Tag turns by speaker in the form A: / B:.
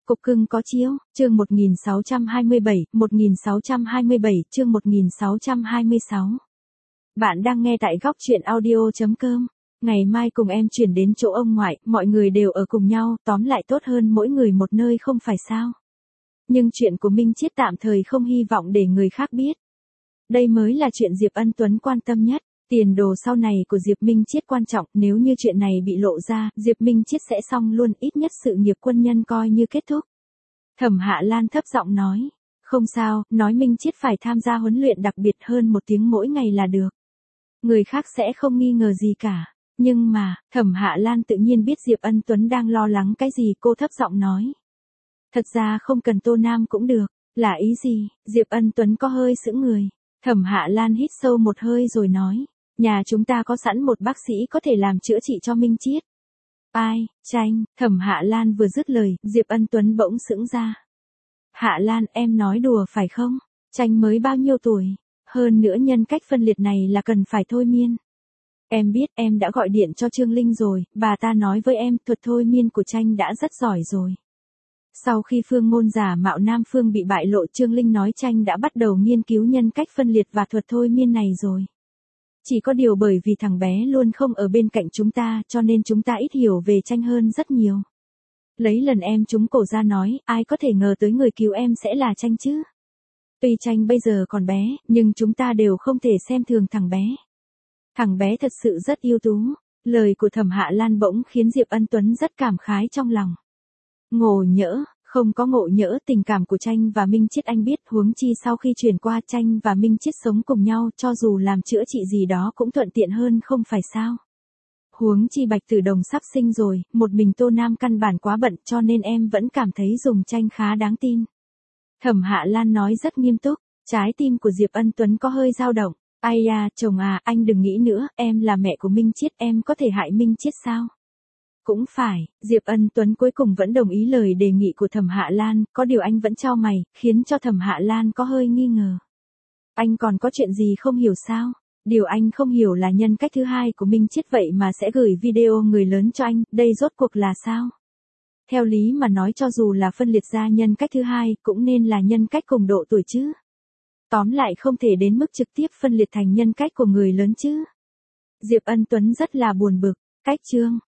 A: Cục cưng có chiếu, chương 1627, chương 1626. Bạn đang nghe tại góc truyện audio.com. Ngày mai cùng em chuyển đến chỗ ông ngoại, mọi người đều ở cùng nhau, tóm lại tốt hơn mỗi người một nơi không phải sao. Nhưng chuyện của Minh Chiết tạm thời không hy vọng để người khác biết. Đây mới là chuyện Diệp Ân Tuấn quan tâm nhất. Tiền đồ sau này của Diệp Minh Chiết quan trọng, nếu như chuyện này bị lộ ra, Diệp Minh Chiết sẽ xong luôn, ít nhất sự nghiệp quân nhân coi như kết thúc. Thẩm Hạ Lan thấp giọng nói, không sao, nói Minh Chiết phải tham gia huấn luyện đặc biệt hơn 1 tiếng mỗi ngày là được. Người khác sẽ không nghi ngờ gì cả. Nhưng mà, Thẩm Hạ Lan tự nhiên biết Diệp Ân Tuấn đang lo lắng cái gì, cô thấp giọng nói. Thật ra không cần Tô Nam cũng được, là ý gì? Diệp Ân Tuấn có hơi sững người. Thẩm Hạ Lan hít sâu một hơi rồi nói. Nhà chúng ta có sẵn một bác sĩ có thể làm chữa trị cho Minh Chiết. Ai, Tranh, Thẩm Hạ Lan vừa dứt lời, Diệp Ân Tuấn bỗng sững ra. Hạ Lan, em nói đùa phải không? Tranh mới bao nhiêu tuổi? Hơn nữa nhân cách phân liệt này là cần phải thôi miên. Em biết, em đã gọi điện cho Trương Linh rồi, bà ta nói với em thuật thôi miên của Tranh đã rất giỏi rồi. Sau khi Phương Ngôn giả mạo Nam Phương bị bại lộ, Trương Linh nói Tranh đã bắt đầu nghiên cứu nhân cách phân liệt và thuật thôi miên này rồi. Chỉ có điều bởi vì thằng bé luôn không ở bên cạnh chúng ta cho nên chúng ta ít hiểu về Tranh hơn rất nhiều. Lấy lần em trúng cổ ra nói, ai có thể ngờ tới người cứu em sẽ là Tranh chứ. Tuy Tranh bây giờ còn bé, nhưng chúng ta đều không thể xem thường thằng bé. Thằng bé thật sự rất ưu tú. Lời của Thẩm Hạ Lan bỗng khiến Diệp Ân Tuấn rất cảm khái trong lòng. Ngộ nhỡ, không có ngộ nhỡ, tình cảm của Tranh và Minh Chiết anh biết, huống chi sau khi chuyển qua Tranh và Minh Chiết sống cùng nhau, cho dù làm chữa trị gì đó cũng thuận tiện hơn không phải sao. Huống chi Bạch Tử Đồng sắp sinh rồi, một mình Tô Nam căn bản quá bận cho nên em vẫn cảm thấy dùng Tranh khá đáng tin. Thẩm Hạ Lan nói rất nghiêm túc, trái tim của Diệp Ân Tuấn có hơi dao động. Ai à, chồng à, anh đừng nghĩ nữa, em là mẹ của Minh Chiết, em có thể hại Minh Chiết sao? Cũng phải, Diệp Ân Tuấn cuối cùng vẫn đồng ý lời đề nghị của Thẩm Hạ Lan, có điều anh vẫn chau mày, khiến cho Thẩm Hạ Lan có hơi nghi ngờ. Anh còn có chuyện gì không hiểu sao? Điều anh không hiểu là nhân cách thứ hai của Minh Chiết vậy mà sẽ gửi video người lớn cho anh, đây rốt cuộc là sao? Theo lý mà nói cho dù là phân liệt ra nhân cách thứ hai cũng nên là nhân cách cùng độ tuổi chứ. Tóm lại không thể đến mức trực tiếp phân liệt thành nhân cách của người lớn chứ. Diệp Ân Tuấn rất là buồn bực, cách chương.